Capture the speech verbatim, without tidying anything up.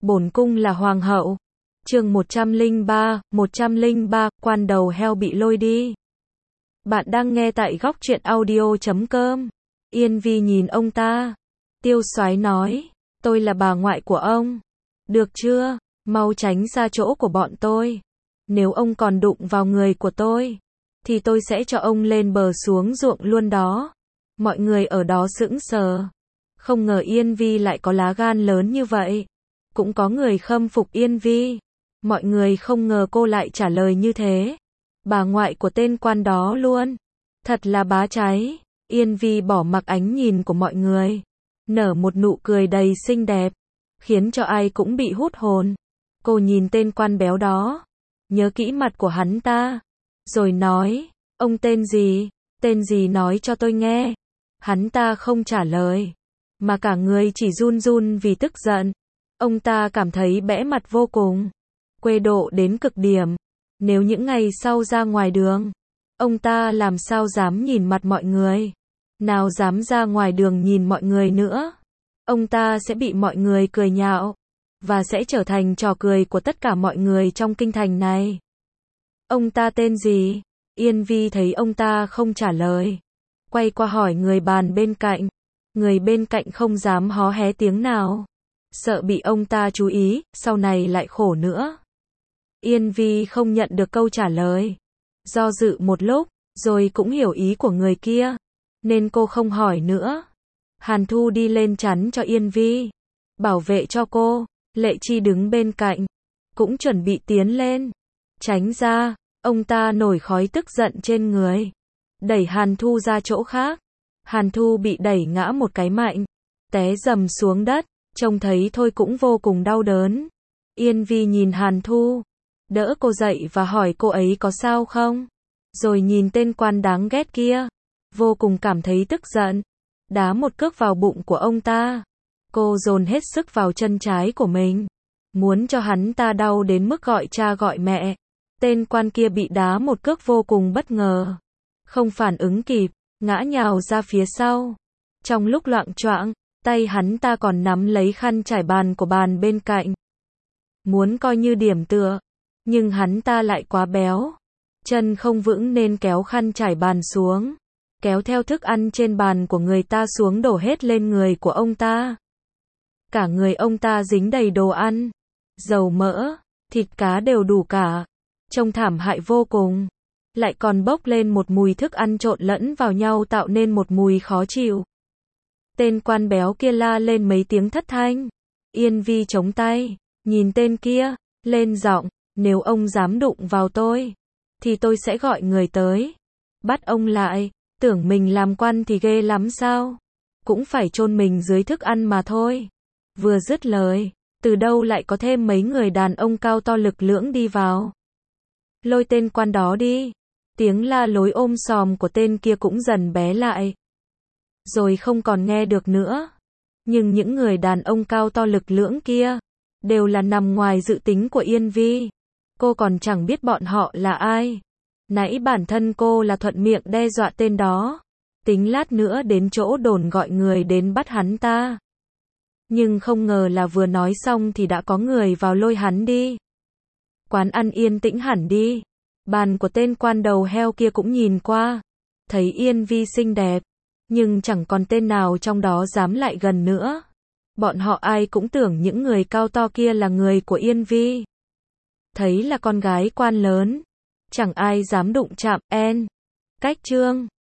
bổn cung là hoàng hậu. Chương một trăm lẻ ba, một trăm lẻ ba, quan đầu heo bị lôi đi. Bạn đang nghe tại góc truyện audio chấm com. Yên Vi nhìn ông ta. Tiêu Soái nói, tôi là bà ngoại của ông. Được chưa, mau tránh ra chỗ của bọn tôi. Nếu ông còn đụng vào người của tôi, thì tôi sẽ cho ông lên bờ xuống ruộng luôn đó. Mọi người ở đó sững sờ. Không ngờ Yên Vi lại có lá gan lớn như vậy. Cũng có người khâm phục Yên Vi. Mọi người không ngờ cô lại trả lời như thế. Bà ngoại của tên quan đó luôn. Thật là bá cháy. Yên Vi bỏ mặc ánh nhìn của mọi người. Nở một nụ cười đầy xinh đẹp. Khiến cho ai cũng bị hút hồn. Cô nhìn tên quan béo đó. Nhớ kỹ mặt của hắn ta. Rồi nói, ông tên gì? Tên gì nói cho tôi nghe. Hắn ta không trả lời. Mà cả người chỉ run run vì tức giận. Ông ta cảm thấy bẽ mặt vô cùng. Quê độ đến cực điểm. Nếu những ngày sau ra ngoài đường, ông ta làm sao dám nhìn mặt mọi người. Nào dám ra ngoài đường nhìn mọi người nữa. Ông ta sẽ bị mọi người cười nhạo. Và sẽ trở thành trò cười của tất cả mọi người trong kinh thành này. Ông ta tên gì? Yên Vi thấy ông ta không trả lời. Quay qua hỏi người bàn bên cạnh. Người bên cạnh không dám hó hé tiếng nào. Sợ bị ông ta chú ý, sau này lại khổ nữa. Yên Vi không nhận được câu trả lời. Do dự một lúc, rồi cũng hiểu ý của người kia. Nên cô không hỏi nữa. Hàn Thu đi lên chắn cho Yên Vi. Bảo vệ cho cô. Lệ Chi đứng bên cạnh. Cũng chuẩn bị tiến lên. Tránh ra, ông ta nổi khói tức giận trên người. Đẩy Hàn Thu ra chỗ khác. Hàn Thu bị đẩy ngã một cái mạnh. Té rầm xuống đất. Trông thấy thôi cũng vô cùng đau đớn. Yên Vi nhìn Hàn Thu. Đỡ cô dậy và hỏi cô ấy có sao không. Rồi nhìn tên quan đáng ghét kia. Vô cùng cảm thấy tức giận. Đá một cước vào bụng của ông ta. Cô dồn hết sức vào chân trái của mình. Muốn cho hắn ta đau đến mức gọi cha gọi mẹ. Tên quan kia bị đá một cước vô cùng bất ngờ. Không phản ứng kịp. Ngã nhào ra phía sau. Trong lúc loạng choạng, tay hắn ta còn nắm lấy khăn trải bàn của bàn bên cạnh. Muốn coi như điểm tựa. Nhưng hắn ta lại quá béo. Chân không vững nên kéo khăn trải bàn xuống. Kéo theo thức ăn trên bàn của người ta xuống đổ hết lên người của ông ta. Cả người ông ta dính đầy đồ ăn. Dầu mỡ, thịt cá đều đủ cả. Trông thảm hại vô cùng. Lại còn bốc lên một mùi thức ăn trộn lẫn vào nhau tạo nên một mùi khó chịu. Tên quan béo kia la lên mấy tiếng thất thanh. Yên Vi chống tay, nhìn tên kia, lên giọng, nếu ông dám đụng vào tôi, thì tôi sẽ gọi người tới. Bắt ông lại, tưởng mình làm quan thì ghê lắm sao? Cũng phải chôn mình dưới thức ăn mà thôi. Vừa dứt lời, từ đâu lại có thêm mấy người đàn ông cao to lực lưỡng đi vào. Lôi tên quan đó đi. Tiếng la lối ôm sòm của tên kia cũng dần bé lại. Rồi không còn nghe được nữa. Nhưng những người đàn ông cao to lực lưỡng kia, đều là nằm ngoài dự tính của Yên Vi. Cô còn chẳng biết bọn họ là ai. Nãy bản thân cô là thuận miệng đe dọa tên đó. Tính lát nữa đến chỗ đồn gọi người đến bắt hắn ta. Nhưng không ngờ là vừa nói xong thì đã có người vào lôi hắn đi. Quán ăn yên tĩnh hẳn đi. Bàn của tên quan đầu heo kia cũng nhìn qua. Thấy Yên Vi xinh đẹp. Nhưng chẳng còn tên nào trong đó dám lại gần nữa. Bọn họ ai cũng tưởng những người cao to kia là người của Yên Vi. Thấy là con gái quan lớn. Chẳng ai dám đụng chạm, en. Cách chương.